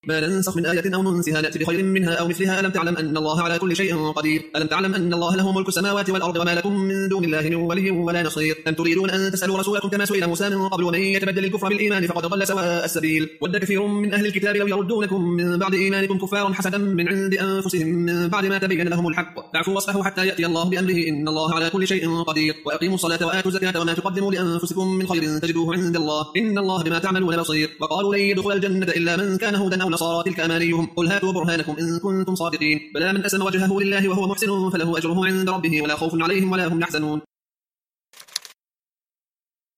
ما ننسخ من آية أو ننسها نأتي بخير منها أو مثلها. ألم تعلم أن الله على كل شيء قدير؟ ألم تعلم أن الله له ملك السماوات والأرض وما لكم من دون الله من ولي ولا نصير؟ أم تريدون أن تسألوا رسولكم كما سئل موسى من قبل؟ ومن يتبدل الكفر بالإيمان فقد ضل سواء السبيل. ود كثير من أهل الكتاب لو يردونكم من بعد إيمانكم كفارا حسدا من عند أنفسهم من بعد ما تبين لهم الحق، فاعفوا واصفحوا حتى يأتي الله بأمره إن الله على كل شيء قدير. وأقيموا الصلاة وآتوا الزكاة وما تقدموا لأنفسكم من خير تجدوه عند الله إن الله بما تعملون بصير. وقالوا لن يدخل الجنة إلا من كان هودا أو نصارى تلك أمانيهم قل هاتوا برهانكم إن كنتم صادقين. بلى من أسلم وجهه لله وهو محسن فله أجره عند ربه ولا خوف عليهم ولا هم يحزنون.